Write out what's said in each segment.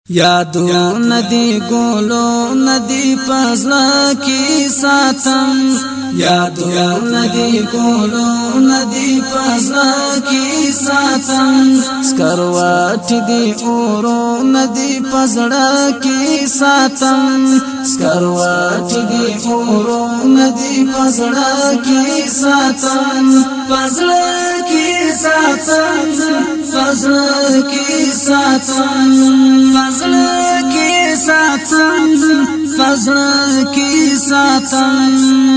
یادو ندی گولو ندی پزلا کی ساتم یادو ندی گولو ندی پزلا کی ساتم سکروات دی اورو ندی پزلا کی ساتم سکروات دی اورو ندی پزلا کی ساتم پزلا کی ساتم پزلا کی ساتم فضل کی ساتم فضل کی ساتم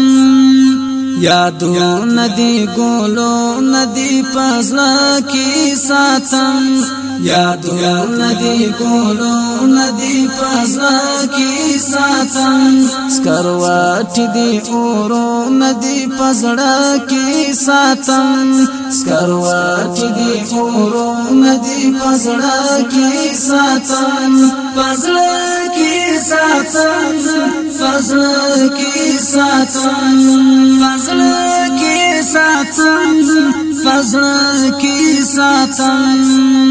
یادو ندی گولو ندی فضل کی ساتم یادو ندی گولو ندی فضل کی ساتم سکروات دی اورو ندی فضل کی ساتم سکروات دی اورو ندی فضل کی ساتم فضل کی ساتم فضل کی ساتم فضل کی ساتم فضل کی ساتم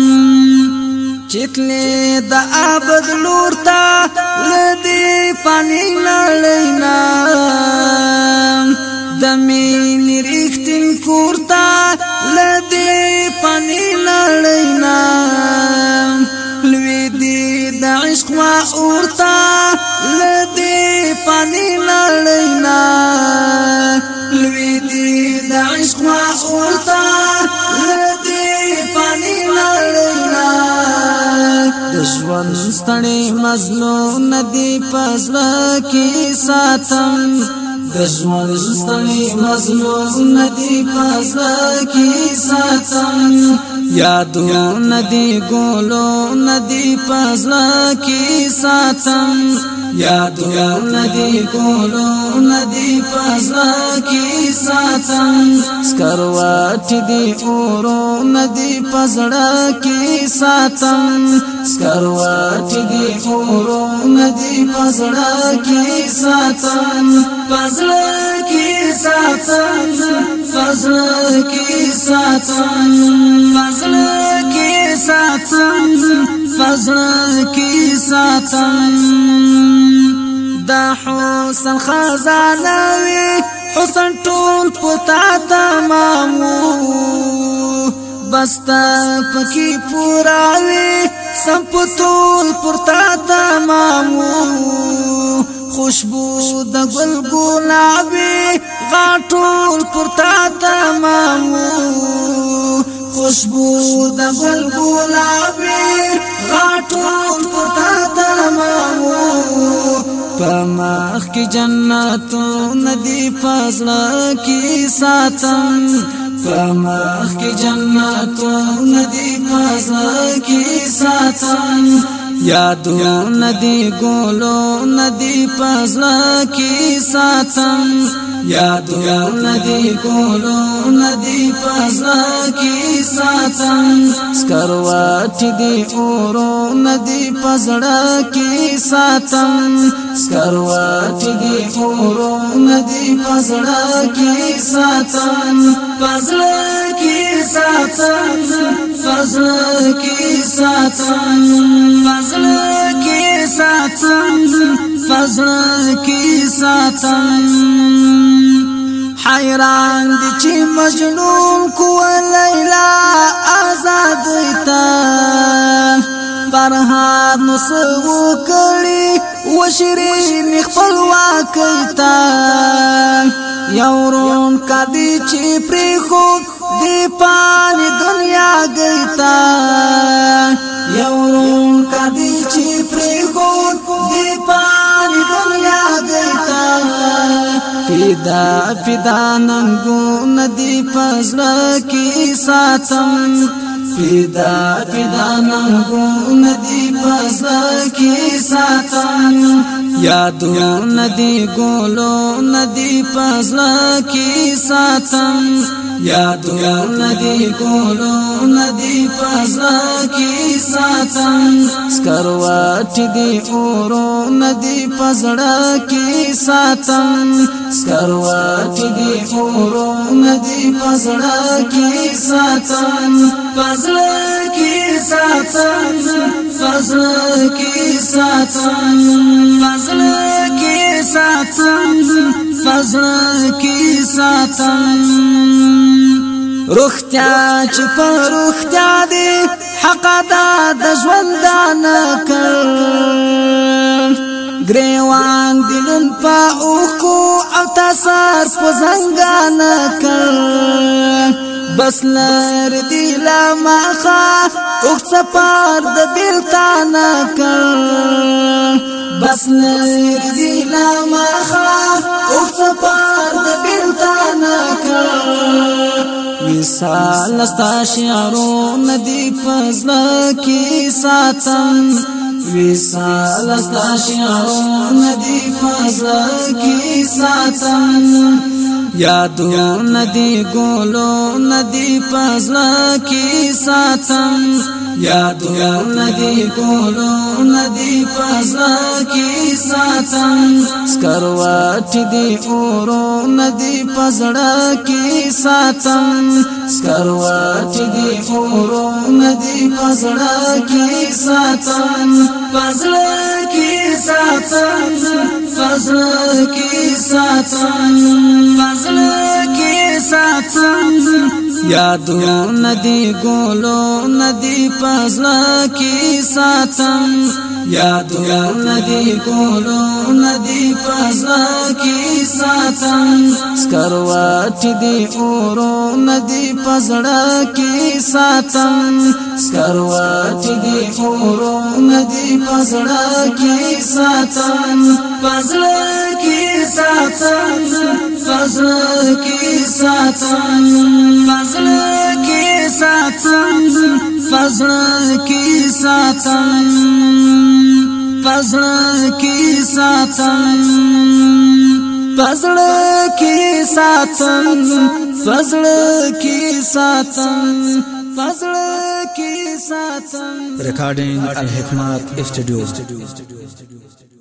چتلی دا عبد لورتا لدی پانی نلینا دمین ریختن کورتا لدی پانی نلینا لوی دی دا عشق و اورتا لدی پانی نلینا لوی دی دا عشق و اورتا لدی پانی نلینا دشون ستړي مزلو ندی پزلا کی ساتم دشون ستړي مزلو ندی پزلا کی ساتم یادو ندی گولو ندی پزلا کی ساتم یادو ندی گولو ندی پزلا کی ساتم سکروات دی اورو ندی پزلا کی ساتم سکروات دی اورو ندی پزلا کی ساتم پزلا کی ساتم پزلا کی ساتم پزلا کی ساتم پزلا کی ساتم دا حسن خزانوی حسن ټول پتا تمامو بستا پکی پوراوی سم پتول پرتا تمامو خوشبو د گل گلابی غاټول پرتا تمامو خوشبو د گل گلابی غاټول پرتا تمامو پماخ کی جنتو ندی فضل کی ساتم پماخ کی جنتو ندی فضل کی ساتم یادو ندی گولو ندی فضل کی ساتم یادو ندی گولو ندی فضل کی ساتم سکروات دی اورو ندی فضل کی ساتم سکروات دی اورو ندی فضل کی ساتم فضل کی ساتم فضل کی ساتم فضل کی ساتم فضل کی ساتم حیران دی چی مجنون کو لیلا آزاد تا برهار نصبو کلی وشرین خپلوا کیتا یورون کدی چی پری خود دی پانی دنیا گیتا یورون کدی چی پری خود دی پانی دنیا گیتا فدا فدا ننگو ندی فضل کی ساتم فدا فدا ننگو ندی فضل کی ساتم یادو ندی گولو ندی فضل کی ساتم یادو ندی گولو ندی فضل کی ساتم سکروات دی اورو ندی فضل کی ساتم سکروات دی اورو ندی فضل کی ساتم فضل کی ساتم فضل کی ساتم فضل کی ساتم فضل کی ساتم روختیا چې پر روختیا دی حق دا د ژوندان کړ گریوان دلن پا اوکو او تاثار پا زنگان کر بس لر دیلا مخا اوک سپار دا بیلتان کر بس لر دیلا مخا اوک سپار دا بیلتان کر وصال استا شعرون دی فضل کی ساتم وصال استا شعرون دی فضل کی ساتم یادو ندی گولو ندی فضل کی ساتم یادو ندی گولو ندی فضل کی ساتم سکروات دی اورو ندی فضل کی ساتم سکروات دی اورو ندی فضل کی ساتم فضل کی ساتم فضل کی ساتم فضل کی ساتم یادو ندی گولو ندی فضل کی ساتم یادو ندی گولو ندی فضل کی ساتم سکروات دی اورو ندی فضل کی ساتم سکروات دی اورو ندی فضل کی ساتم فضل کی ساتم فضل کی ساتم فضل کی ساتم فضل کی ساتم فضل کی ساتم فضل کی ساتم فضل کی ساتم فضل کی ساتم Recording Al Hikmat Studio.